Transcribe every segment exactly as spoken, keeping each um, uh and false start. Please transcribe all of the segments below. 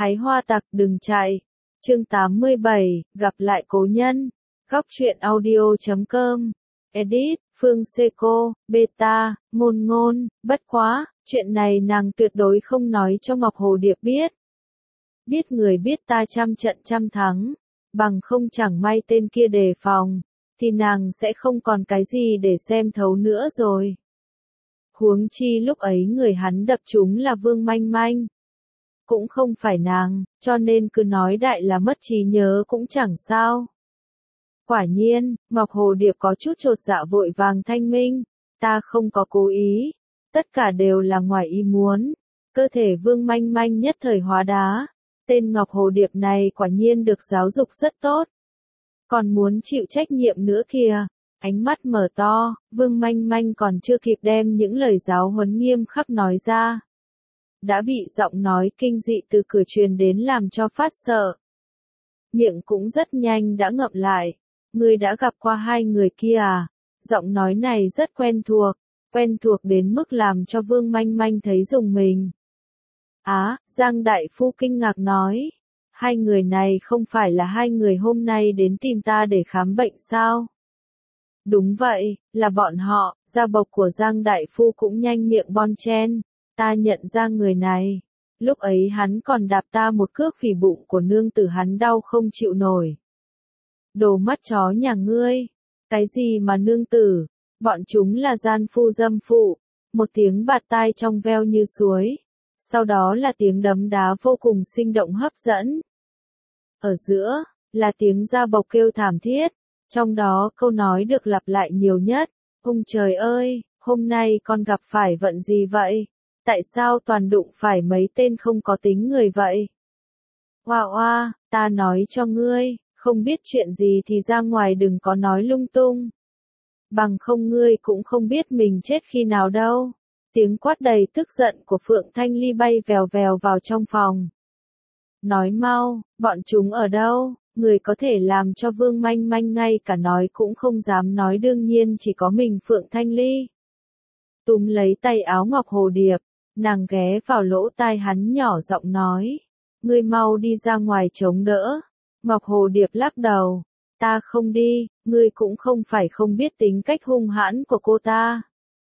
Hái hoa tặc đừng chạy. Chương tám mươi bảy, gặp lại cố nhân. Góc truyện audio chấm com. Edit, Phương Seco, Beta, ngôn ngôn, bất quá, chuyện này nàng tuyệt đối không nói cho Ngọc Hồ Điệp biết. Biết người biết ta trăm trận trăm thắng, bằng không chẳng may tên kia đề phòng, thì nàng sẽ không còn cái gì để xem thấu nữa rồi. Huống chi lúc ấy người hắn đập trúng là Vương Manh Manh. Cũng không phải nàng, cho nên cứ nói đại là mất trí nhớ cũng chẳng sao. Quả nhiên, Ngọc Hồ Điệp có chút chột dạ vội vàng thanh minh, ta không có cố ý, tất cả đều là ngoài ý muốn. Cơ thể Vương Manh Manh nhất thời hóa đá, tên Ngọc Hồ Điệp này quả nhiên được giáo dục rất tốt. Còn muốn chịu trách nhiệm nữa kìa, ánh mắt mở to, Vương Manh Manh còn chưa kịp đem những lời giáo huấn nghiêm khắc nói ra. Đã bị giọng nói kinh dị từ cửa truyền đến làm cho phát sợ. Miệng cũng rất nhanh đã ngậm lại. Ngươi đã gặp qua hai người kia à? Giọng nói này rất quen thuộc, quen thuộc đến mức làm cho Vương Manh Manh thấy rùng mình. Á, Giang Đại Phu kinh ngạc nói. Hai người này không phải là hai người hôm nay đến tìm ta để khám bệnh sao? Đúng vậy, là bọn họ. Gia bộc của Giang Đại Phu cũng nhanh miệng bon chen. Ta nhận ra người này. Lúc ấy hắn còn đạp ta một cước phỉ bụng của nương tử hắn đau không chịu nổi. Đồ mắt chó nhà ngươi. Cái gì mà nương tử? Bọn chúng là gian phu dâm phụ. Một tiếng bạt tai trong veo như suối. Sau đó là tiếng đấm đá vô cùng sinh động hấp dẫn. Ở giữa, là tiếng gia bộc kêu thảm thiết. Trong đó câu nói được lặp lại nhiều nhất. Ông trời ơi, hôm nay con gặp phải vận gì vậy? Tại sao toàn đụng phải mấy tên không có tính người vậy? Oa oa, ta nói cho ngươi, không biết chuyện gì thì ra ngoài đừng có nói lung tung. Bằng không ngươi cũng không biết mình chết khi nào đâu. Tiếng quát đầy tức giận của Phượng Thanh Ly bay vèo vèo vào trong phòng. Nói mau, bọn chúng ở đâu? Người có thể làm cho Vương Manh Manh ngay cả nói cũng không dám nói, đương nhiên chỉ có mình Phượng Thanh Ly. Túm lấy tay áo Ngọc Hồ Điệp, nàng ghé vào lỗ tai hắn nhỏ giọng nói. Ngươi mau đi ra ngoài chống đỡ. Ngọc Hồ Điệp lắc đầu. Ta không đi, ngươi cũng không phải không biết tính cách hung hãn của cô ta.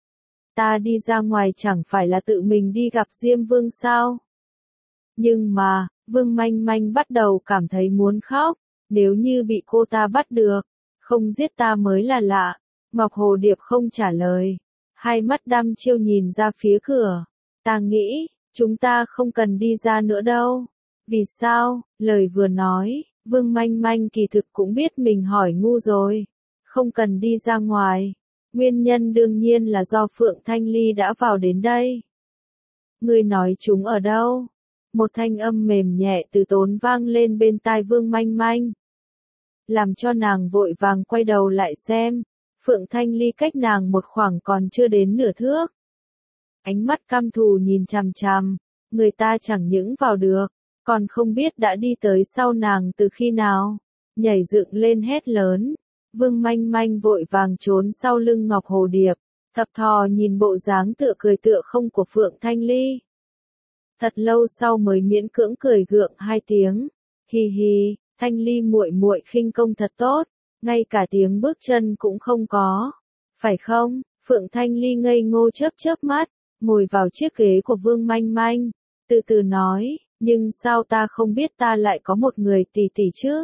Ta đi ra ngoài chẳng phải là tự mình đi gặp Diêm Vương sao? Nhưng mà, Vương Manh Manh bắt đầu cảm thấy muốn khóc. Nếu như bị cô ta bắt được, không giết ta mới là lạ. Ngọc Hồ Điệp không trả lời. Hai mắt đăm chiêu nhìn ra phía cửa. Ta nghĩ, chúng ta không cần đi ra nữa đâu. Vì sao? Lời vừa nói, Vương Manh Manh kỳ thực cũng biết mình hỏi ngu rồi. Không cần đi ra ngoài. Nguyên nhân đương nhiên là do Phượng Thanh Ly đã vào đến đây. Ngươi nói chúng ở đâu? Một thanh âm mềm nhẹ từ tốn vang lên bên tai Vương Manh Manh. Làm cho nàng vội vàng quay đầu lại xem. Phượng Thanh Ly cách nàng một khoảng còn chưa đến nửa thước. Ánh mắt căm thù nhìn chằm chằm. Người ta chẳng những vào được, còn không biết đã đi tới sau nàng từ khi nào. Nhảy dựng lên hét lớn. Vương Manh Manh vội vàng trốn sau lưng Ngọc Hồ Điệp. Thập thò nhìn bộ dáng tựa cười tựa không của Phượng Thanh Ly. Thật lâu sau mới miễn cưỡng cười gượng hai tiếng. Hi hi, Thanh Ly muội muội khinh công thật tốt, ngay cả tiếng bước chân cũng không có. Phải không? Phượng Thanh Ly ngây ngô chớp chớp mắt, ngồi vào chiếc ghế của Vương Manh Manh, từ từ nói, nhưng sao ta không biết ta lại có một người tỷ tỷ chứ?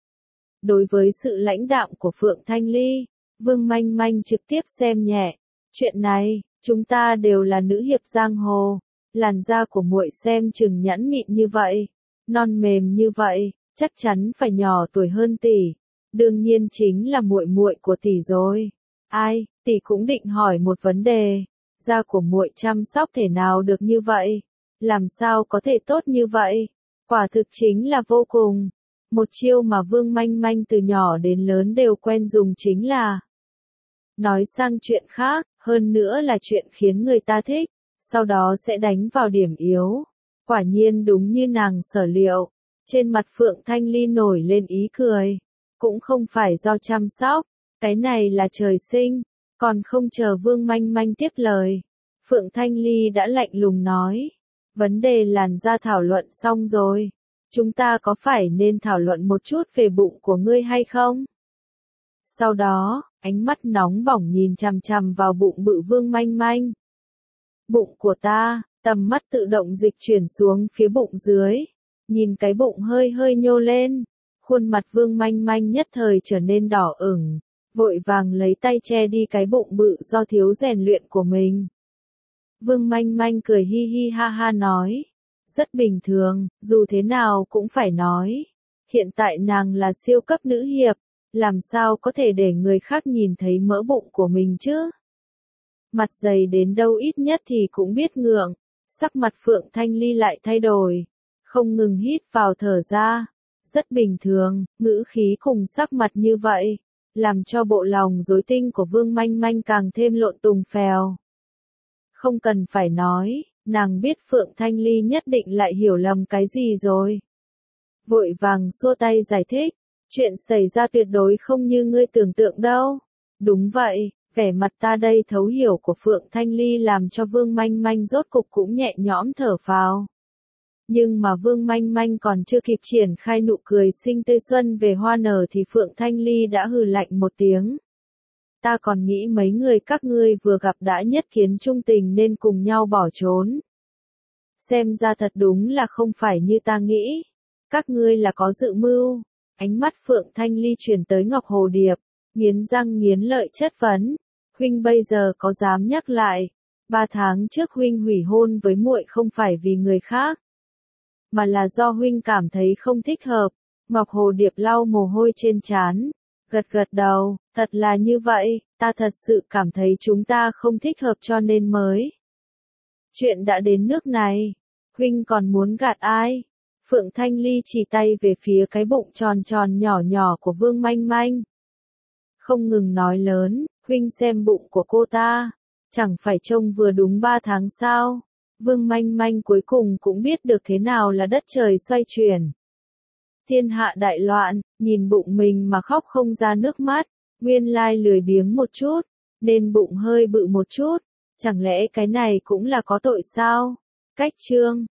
Đối với sự lãnh đạm của Phượng Thanh Ly, Vương Manh Manh trực tiếp xem nhẹ. Chuyện này, chúng ta đều là nữ hiệp giang hồ. Làn da của muội xem chừng nhẵn mịn như vậy, non mềm như vậy, chắc chắn phải nhỏ tuổi hơn tỷ. Đương nhiên chính là muội muội của tỷ rồi. Ai, tỷ cũng định hỏi một vấn đề. Da của muội chăm sóc thể nào được như vậy? Làm sao có thể tốt như vậy? Quả thực chính là vô cùng. Một chiêu mà Vương Manh Manh từ nhỏ đến lớn đều quen dùng chính là nói sang chuyện khác, hơn nữa là chuyện khiến người ta thích, sau đó sẽ đánh vào điểm yếu. Quả nhiên đúng như nàng sở liệu. Trên mặt Phượng Thanh Ly nổi lên ý cười. Cũng không phải do chăm sóc, cái này là trời sinh. Còn không chờ Vương Manh Manh tiếp lời, Phượng Thanh Ly đã lạnh lùng nói. Vấn đề làn da thảo luận xong rồi, chúng ta có phải nên thảo luận một chút về bụng của ngươi hay không? Sau đó, ánh mắt nóng bỏng nhìn chằm chằm vào bụng bự Vương Manh Manh. Bụng của ta, tầm mắt tự động dịch chuyển xuống phía bụng dưới, nhìn cái bụng hơi hơi nhô lên, khuôn mặt Vương Manh Manh nhất thời trở nên đỏ ửng, vội vàng lấy tay che đi cái bụng bự do thiếu rèn luyện của mình. Vương Manh Manh cười hi hi ha ha nói, rất bình thường, dù thế nào cũng phải nói, hiện tại nàng là siêu cấp nữ hiệp, làm sao có thể để người khác nhìn thấy mỡ bụng của mình chứ? Mặt dày đến đâu ít nhất thì cũng biết ngượng, sắc mặt Phượng Thanh Ly lại thay đổi, không ngừng hít vào thở ra, rất bình thường, ngữ khí cùng sắc mặt như vậy, làm cho bộ lòng rối tinh của Vương Manh Manh càng thêm lộn tùng phèo. Không cần phải nói, nàng biết Phượng Thanh Ly nhất định lại hiểu lầm cái gì rồi. Vội vàng xua tay giải thích, chuyện xảy ra tuyệt đối không như ngươi tưởng tượng đâu. Đúng vậy, vẻ mặt ta đây thấu hiểu của Phượng Thanh Ly làm cho Vương Manh Manh rốt cục cũng nhẹ nhõm thở phào. Nhưng mà Vương Manh Manh còn chưa kịp triển khai nụ cười xinh tươi xuân về hoa nở thì Phượng Thanh Ly đã hừ lạnh một tiếng. Ta còn nghĩ mấy người các ngươi vừa gặp đã nhất kiến trung tình nên cùng nhau bỏ trốn. Xem ra thật đúng là không phải như ta nghĩ. Các ngươi là có dự mưu. Ánh mắt Phượng Thanh Ly chuyển tới Ngọc Hồ Điệp, nghiến răng nghiến lợi chất vấn. Huynh bây giờ có dám nhắc lại, ba tháng trước huynh hủy hôn với muội không phải vì người khác, mà là do huynh cảm thấy không thích hợp. Ngọc Hồ Điệp lau mồ hôi trên trán, gật gật đầu, thật là như vậy, ta thật sự cảm thấy chúng ta không thích hợp cho nên mới. Chuyện đã đến nước này, huynh còn muốn gạt ai? Phượng Thanh Ly chỉ tay về phía cái bụng tròn tròn nhỏ nhỏ của Vương Manh Manh. Không ngừng nói lớn, huynh xem bụng của cô ta, chẳng phải trông vừa đúng ba tháng sao? Vương Manh Manh cuối cùng cũng biết được thế nào là đất trời xoay chuyển. Thiên hạ đại loạn, nhìn bụng mình mà khóc không ra nước mắt, nguyên lai lười biếng một chút, nên bụng hơi bự một chút, chẳng lẽ cái này cũng là có tội sao? Cách chương